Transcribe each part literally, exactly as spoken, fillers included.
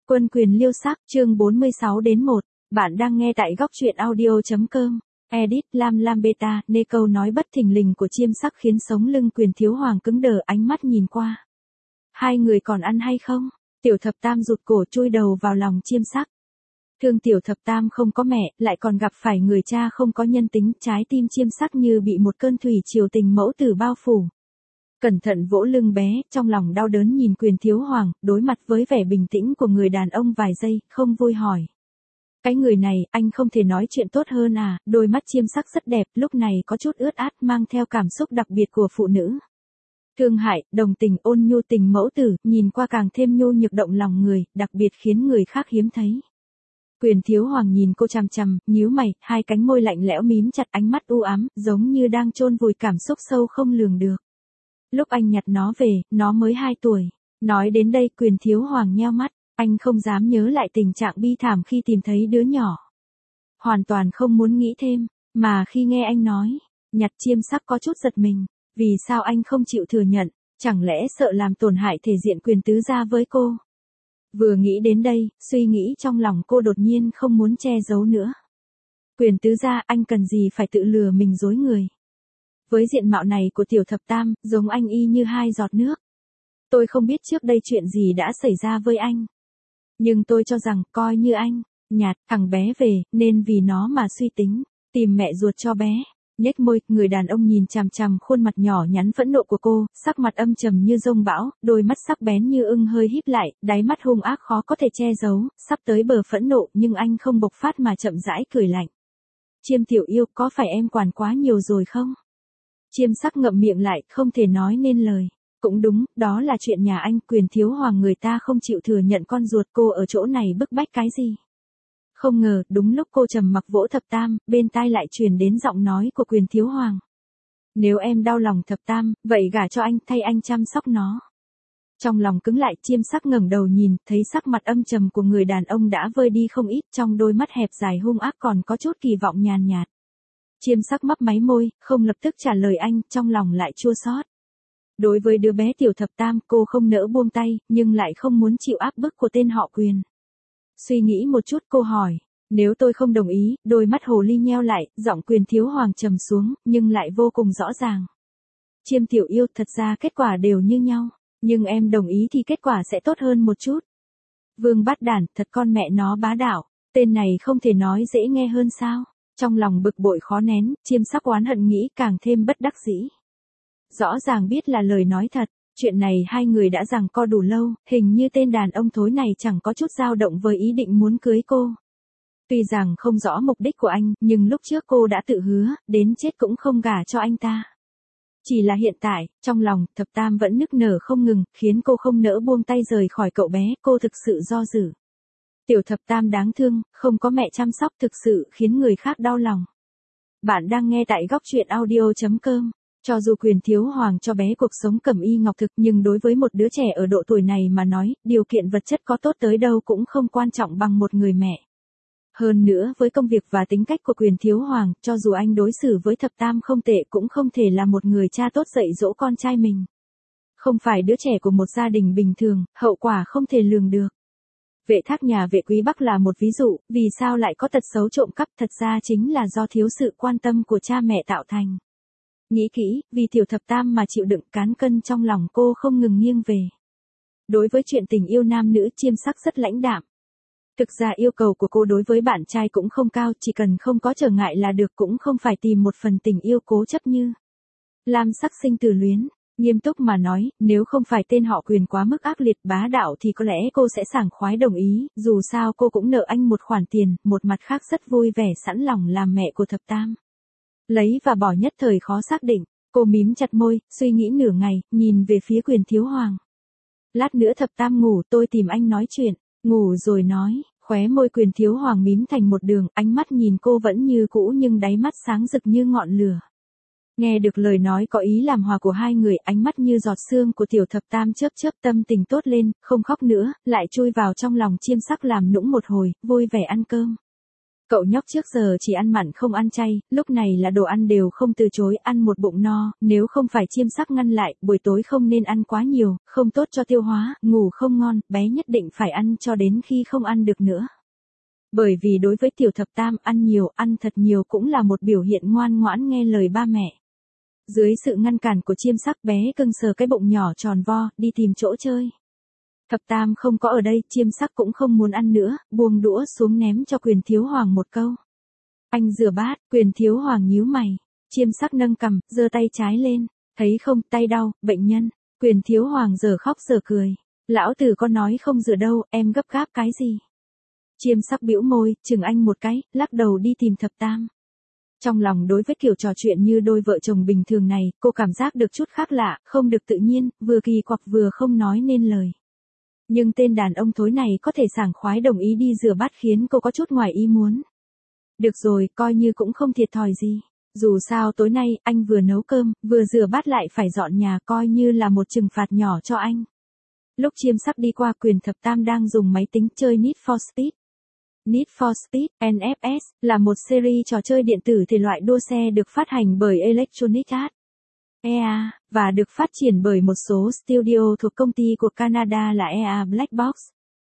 Quân quyền liêu sắc, chương bốn mươi sáu đến một. Bạn đang nghe tại góc truyện audio.com. Edit Lam Lam Beta, nê câu nói bất thình lình của chiêm sắc khiến sống lưng Quyền Thiếu Hoàng cứng đờ, ánh mắt nhìn qua. Hai người còn ăn hay không? Tiểu thập tam rụt cổ chui đầu vào lòng chiêm sắc. Thương tiểu thập tam không có mẹ, lại còn gặp phải người cha không có nhân tính, trái tim chiêm sắc như bị một cơn thủy triều tình mẫu tử bao phủ. Cẩn thận vỗ lưng bé, trong lòng đau đớn nhìn Quyền Thiếu Hoàng, đối mặt với vẻ bình tĩnh của người đàn ông vài giây, không vui hỏi. Cái người này, anh không thể nói chuyện tốt hơn à? Đôi mắt chiêm sắc rất đẹp, lúc này có chút ướt át, mang theo cảm xúc đặc biệt của phụ nữ. Thương hại, đồng tình, ôn nhu tình mẫu tử, nhìn qua càng thêm nhu nhược động lòng người, đặc biệt khiến người khác hiếm thấy. Quyền Thiếu Hoàng nhìn cô chằm chằm, nhíu mày, hai cánh môi lạnh lẽo mím chặt, ánh mắt u ám, giống như đang chôn vùi cảm xúc sâu không lường được. Lúc anh nhặt nó về, nó mới hai tuổi. Nói đến đây, Quyền Thiếu Hoàng nheo mắt, anh không dám nhớ lại tình trạng bi thảm khi tìm thấy đứa nhỏ. Hoàn toàn không muốn nghĩ thêm, mà khi nghe anh nói, nhặt chiêm sắc có chút giật mình, vì sao anh không chịu thừa nhận, chẳng lẽ sợ làm tổn hại thể diện Quyền tứ gia với cô. Vừa nghĩ đến đây, suy nghĩ trong lòng cô đột nhiên không muốn che giấu nữa. Quyền tứ gia, anh cần gì phải tự lừa mình dối người. Với diện mạo này của tiểu thập tam, giống anh y như hai giọt nước. Tôi không biết trước đây chuyện gì đã xảy ra với anh. Nhưng tôi cho rằng, coi như anh, nhạt, thằng bé về, nên vì nó mà suy tính, tìm mẹ ruột cho bé. Nhếch môi, người đàn ông nhìn chằm chằm khuôn mặt nhỏ nhắn phẫn nộ của cô, sắc mặt âm trầm như dông bão, đôi mắt sắc bén như ưng hơi híp lại, đáy mắt hung ác khó có thể che giấu, sắp tới bờ phẫn nộ nhưng anh không bộc phát mà chậm rãi cười lạnh. Chiêm tiểu yêu, có phải em quản quá nhiều rồi không? Chiêm sắc ngậm miệng lại, không thể nói nên lời. Cũng đúng, đó là chuyện nhà anh. Quyền Thiếu Hoàng người ta không chịu thừa nhận con ruột cô ở chỗ này bức bách cái gì. Không ngờ, đúng lúc cô trầm mặc vỗ thập tam, bên tai lại truyền đến giọng nói của Quyền Thiếu Hoàng. Nếu em đau lòng thập tam, vậy gả cho anh, thay anh chăm sóc nó. Trong lòng cứng lại, chiêm sắc ngẩng đầu nhìn, thấy sắc mặt âm trầm của người đàn ông đã vơi đi không ít, trong đôi mắt hẹp dài hung ác còn có chút kỳ vọng nhàn nhạt. Chiêm sắc mấp máy môi, không lập tức trả lời anh, trong lòng lại chua xót. Đối với đứa bé tiểu thập tam, cô không nỡ buông tay, nhưng lại không muốn chịu áp bức của tên họ Quyền. Suy nghĩ một chút cô hỏi, nếu tôi không đồng ý, đôi mắt hồ ly nheo lại, giọng Quyền Thiếu Hoàng trầm xuống, nhưng lại vô cùng rõ ràng. Chiêm tiểu yêu, thật ra kết quả đều như nhau, nhưng em đồng ý thì kết quả sẽ tốt hơn một chút. Vương Bát Đản, thật con mẹ nó bá đạo, tên này không thể nói dễ nghe hơn sao? Trong lòng bực bội khó nén, chiêm sắc oán hận nghĩ càng thêm bất đắc dĩ. Rõ ràng biết là lời nói thật, chuyện này hai người đã giằng co đủ lâu, hình như tên đàn ông thối này chẳng có chút dao động với ý định muốn cưới cô. Tuy rằng không rõ mục đích của anh, nhưng lúc trước cô đã tự hứa, đến chết cũng không gả cho anh ta. Chỉ là hiện tại, trong lòng, thập tam vẫn nức nở không ngừng, khiến cô không nỡ buông tay rời khỏi cậu bé, cô thực sự do dự. Tiểu thập tam đáng thương, không có mẹ chăm sóc thực sự khiến người khác đau lòng. Bạn đang nghe tại góc truyện audio.com. Cho dù Quyền Thiếu Hoàng cho bé cuộc sống cẩm y ngọc thực, nhưng đối với một đứa trẻ ở độ tuổi này mà nói, điều kiện vật chất có tốt tới đâu cũng không quan trọng bằng một người mẹ. Hơn nữa, với công việc và tính cách của Quyền Thiếu Hoàng, cho dù anh đối xử với thập tam không tệ cũng không thể là một người cha tốt dạy dỗ con trai mình. Không phải đứa trẻ của một gia đình bình thường, hậu quả không thể lường được. Vệ Thác nhà Vệ Quý Bắc là một ví dụ, vì sao lại có tật xấu trộm cắp, thật ra chính là do thiếu sự quan tâm của cha mẹ tạo thành. Nghĩ kỹ, vì tiểu thập tam mà chịu đựng, cán cân trong lòng cô không ngừng nghiêng về. Đối với chuyện tình yêu nam nữ, chiêm sắc rất lãnh đạm. Thực ra yêu cầu của cô đối với bạn trai cũng không cao, chỉ cần không có trở ngại là được, cũng không phải tìm một phần tình yêu cố chấp như Lam Sắc sinh tử luyến. Nghiêm túc mà nói, nếu không phải tên họ Quyền quá mức ác liệt bá đạo thì có lẽ cô sẽ sảng khoái đồng ý, dù sao cô cũng nợ anh một khoản tiền, một mặt khác rất vui vẻ sẵn lòng làm mẹ của thập tam. Lấy và bỏ nhất thời khó xác định, cô mím chặt môi, suy nghĩ nửa ngày, nhìn về phía Quyền Thiếu Hoàng. Lát nữa thập tam ngủ, tôi tìm anh nói chuyện, ngủ rồi nói, khóe môi Quyền Thiếu Hoàng mím thành một đường, ánh mắt nhìn cô vẫn như cũ nhưng đáy mắt sáng rực như ngọn lửa. Nghe được lời nói có ý làm hòa của hai người, ánh mắt như giọt sương của tiểu thập tam chớp chớp, tâm tình tốt lên, không khóc nữa, lại chui vào trong lòng chiêm sắc làm nũng một hồi, vui vẻ ăn cơm. Cậu nhóc trước giờ chỉ ăn mặn không ăn chay, lúc này là đồ ăn đều không từ chối, ăn một bụng no, nếu không phải Chiêm Sắc ngăn lại, buổi tối không nên ăn quá nhiều, không tốt cho tiêu hóa, ngủ không ngon, bé nhất định phải ăn cho đến khi không ăn được nữa. Bởi vì đối với tiểu thập tam, ăn nhiều, ăn thật nhiều cũng là một biểu hiện ngoan ngoãn nghe lời ba mẹ. Dưới sự ngăn cản của Chiêm Sắc, bé cưng sờ cái bụng nhỏ tròn vo, đi tìm chỗ chơi. Thập tam không có ở đây, Chiêm Sắc cũng không muốn ăn nữa, buông đũa xuống ném cho Quyền Thiếu Hoàng một câu. Anh rửa bát, Quyền Thiếu Hoàng nhíu mày. Chiêm Sắc nâng cằm, giơ tay trái lên, thấy không, tay đau, bệnh nhân. Quyền Thiếu Hoàng giờ khóc giờ cười. Lão tử có nói không rửa đâu, em gấp gáp cái gì? Chiêm Sắc bĩu môi, chừng anh một cái, lắc đầu đi tìm thập tam. Trong lòng đối với kiểu trò chuyện như đôi vợ chồng bình thường này, cô cảm giác được chút khác lạ, không được tự nhiên, vừa kỳ quặc vừa không nói nên lời. Nhưng tên đàn ông thối này có thể sảng khoái đồng ý đi rửa bát khiến cô có chút ngoài ý muốn. Được rồi, coi như cũng không thiệt thòi gì. Dù sao tối nay, anh vừa nấu cơm, vừa rửa bát lại phải dọn nhà, coi như là một trừng phạt nhỏ cho anh. Lúc Chiêm Sắc đi qua, Quyền thập tam đang dùng máy tính chơi Need for Speed. Need for Speed, en ép ét, là một series trò chơi điện tử thể loại đua xe được phát hành bởi Electronic Arts, e a, và được phát triển bởi một số studio thuộc công ty của Canada là e a Black Box.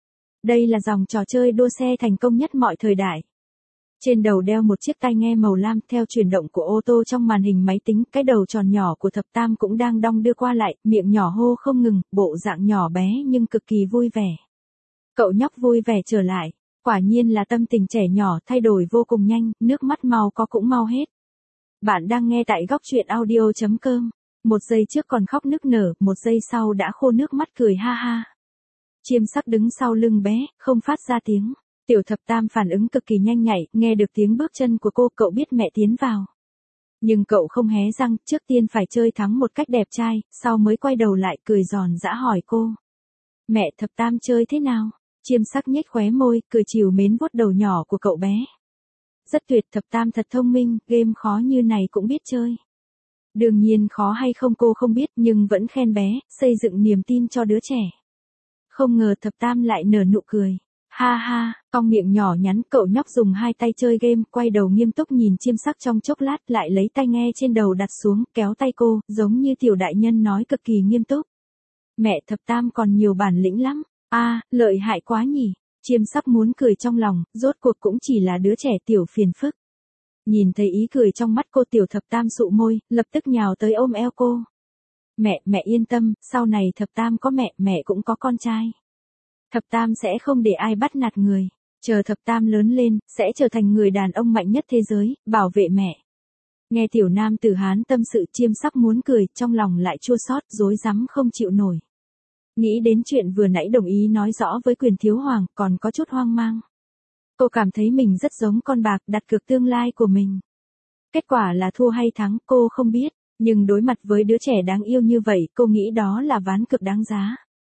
Đây là dòng trò chơi đua xe thành công nhất mọi thời đại. Trên đầu đeo một chiếc tai nghe màu lam, theo chuyển động của ô tô trong màn hình máy tính, cái đầu tròn nhỏ của thập tam cũng đang đong đưa qua lại, miệng nhỏ hô không ngừng, bộ dạng nhỏ bé nhưng cực kỳ vui vẻ. Cậu nhóc vui vẻ trở lại. Quả nhiên là tâm tình trẻ nhỏ thay đổi vô cùng nhanh, nước mắt mau có cũng mau hết. Bạn đang nghe tại góc truyện audio chấm com. Một giây trước còn khóc nức nở, một giây sau đã khô nước mắt cười ha ha. Chiêm Sắc đứng sau lưng bé, không phát ra tiếng. Tiểu thập tam phản ứng cực kỳ nhanh nhạy, nghe được tiếng bước chân của cô, cậu biết mẹ tiến vào. Nhưng cậu không hé răng, trước tiên phải chơi thắng một cách đẹp trai, sau mới quay đầu lại cười giòn giã hỏi cô. Mẹ, thập tam chơi thế nào? Chiêm Sắc nhếch khóe môi, cười trìu mến vuốt đầu nhỏ của cậu bé. Rất tuyệt, thập tam thật thông minh, game khó như này cũng biết chơi. Đương nhiên khó hay không cô không biết, nhưng vẫn khen bé, xây dựng niềm tin cho đứa trẻ. Không ngờ thập tam lại nở nụ cười. Ha ha, cong miệng nhỏ nhắn, cậu nhóc dùng hai tay chơi game, quay đầu nghiêm túc nhìn Chiêm Sắc trong chốc lát, lại lấy tai nghe trên đầu đặt xuống, kéo tay cô, giống như tiểu đại nhân nói cực kỳ nghiêm túc. Mẹ, thập tam còn nhiều bản lĩnh lắm. A, à, lợi hại quá nhỉ. Chiêm Sắc muốn cười trong lòng, rốt cuộc cũng chỉ là đứa trẻ tiểu phiền phức. Nhìn thấy ý cười trong mắt cô, tiểu thập tam sụ môi, lập tức nhào tới ôm eo cô. Mẹ, mẹ yên tâm, sau này thập tam có mẹ, mẹ cũng có con trai. Thập tam sẽ không để ai bắt nạt người. Chờ thập tam lớn lên, sẽ trở thành người đàn ông mạnh nhất thế giới, bảo vệ mẹ. Nghe tiểu nam tử Hán tâm sự, Chiêm Sắc muốn cười, trong lòng lại chua xót, rối rắm không chịu nổi. Nghĩ đến chuyện vừa nãy đồng ý nói rõ với Quyền Thiếu Hoàng, còn có chút hoang mang. Cô cảm thấy mình rất giống con bạc đặt cược tương lai của mình. Kết quả là thua hay thắng cô không biết, nhưng đối mặt với đứa trẻ đáng yêu như vậy, cô nghĩ đó là ván cược đáng giá.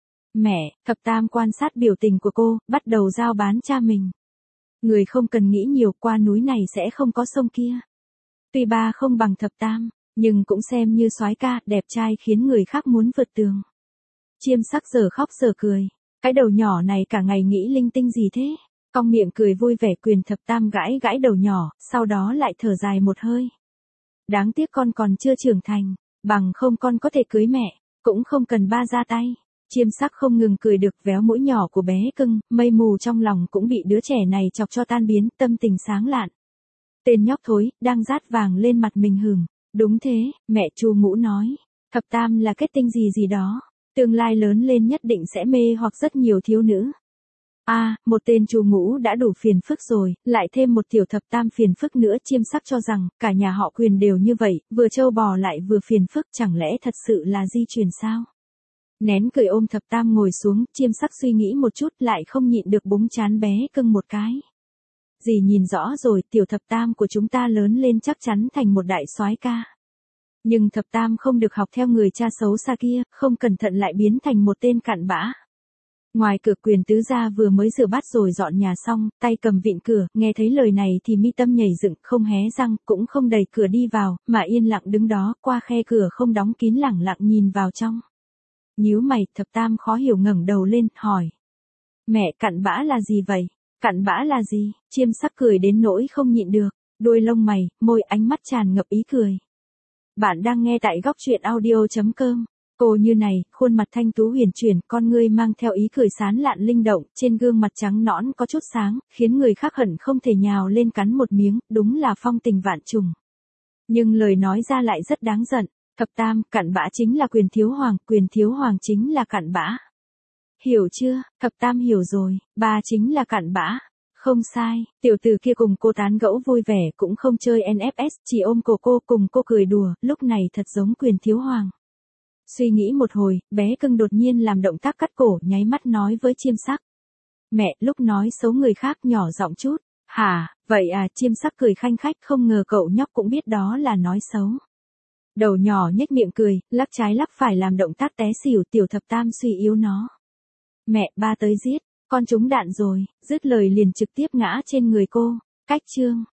Mẹ, thập tam quan sát biểu tình của cô, bắt đầu giao bán cha mình. Người không cần nghĩ nhiều, qua núi này sẽ không có sông kia. Tuy ba không bằng thập tam, nhưng cũng xem như soái ca, đẹp trai khiến người khác muốn vượt tường. Chiêm Sắc giờ khóc giờ cười. Cái đầu nhỏ này cả ngày nghĩ linh tinh gì thế? Cong miệng cười vui vẻ. Quyền thập tam gãi gãi đầu nhỏ, sau đó lại thở dài một hơi. Đáng tiếc con còn chưa trưởng thành, bằng không con có thể cưới mẹ, cũng không cần ba ra tay. Chiêm Sắc không ngừng cười được, véo mũi nhỏ của bé cưng, mây mù trong lòng cũng bị đứa trẻ này chọc cho tan biến, tâm tình sáng lạn. Tên nhóc thối, đang rát vàng lên mặt mình hửng. Đúng thế, mẹ Chu Ngũ nói. Thập tam là kết tinh gì gì đó. Tương lai lớn lên nhất định sẽ mê hoặc rất nhiều thiếu nữ. A, à, một tên Chu Ngũ đã đủ phiền phức rồi, lại thêm một tiểu thập tam phiền phức nữa. Chiêm Sắc cho rằng, cả nhà họ Quyền đều như vậy, vừa trâu bò lại vừa phiền phức, chẳng lẽ thật sự là di truyền sao? Nén cười ôm thập tam ngồi xuống, Chiêm Sắc suy nghĩ một chút lại không nhịn được búng trán bé cưng một cái. Dì nhìn rõ rồi, tiểu thập tam của chúng ta lớn lên chắc chắn thành một đại soái ca. Nhưng thập tam không được học theo người cha xấu xa kia, không cẩn thận lại biến thành một tên cặn bã. Ngoài cửa Quyền tứ gia vừa mới rửa bát rồi dọn nhà xong, tay cầm vịn cửa, nghe thấy lời này thì mi tâm nhảy dựng, không hé răng, cũng không đẩy cửa đi vào, mà yên lặng đứng đó, qua khe cửa không đóng kín lẳng lặng nhìn vào trong. Nhíu mày, thập tam khó hiểu ngẩng đầu lên, hỏi. Mẹ, cặn bã là gì vậy? Cặn bã là gì? Chiêm sắc cười đến nỗi không nhịn được, đuôi lông mày, môi ánh mắt tràn ngập ý cười. Bạn đang nghe tại góc truyện audio chấm com. Cô như này, khuôn mặt thanh tú huyền chuyển, con ngươi mang theo ý cười sán lạn linh động, trên gương mặt trắng nõn có chút sáng, khiến người khác hận không thể nhào lên cắn một miếng, đúng là phong tình vạn trùng. Nhưng lời nói ra lại rất đáng giận. Thập tam, cặn bã chính là quyền thiếu hoàng, quyền thiếu hoàng chính là cặn bã. Hiểu chưa? Thập tam hiểu rồi, ba chính là cặn bã. Không sai, tiểu tử kia cùng cô tán gẫu vui vẻ cũng không chơi en ép ét, chỉ ôm cổ cô cùng cô cười đùa, lúc này thật giống quyền thiếu hoàng. Suy nghĩ một hồi, bé cưng đột nhiên làm động tác cắt cổ, nháy mắt nói với chiêm sắc. Mẹ, lúc nói xấu người khác nhỏ giọng chút. Hả, vậy à, chiêm sắc cười khanh khách, không ngờ cậu nhóc cũng biết đó là nói xấu. Đầu nhỏ nhếch miệng cười, lắc trái lắc phải làm động tác té xỉu, tiểu thập tam suy yếu nó. Mẹ, ba tới giết, con trúng đạn rồi, dứt lời liền trực tiếp ngã trên người cô. Cách chương.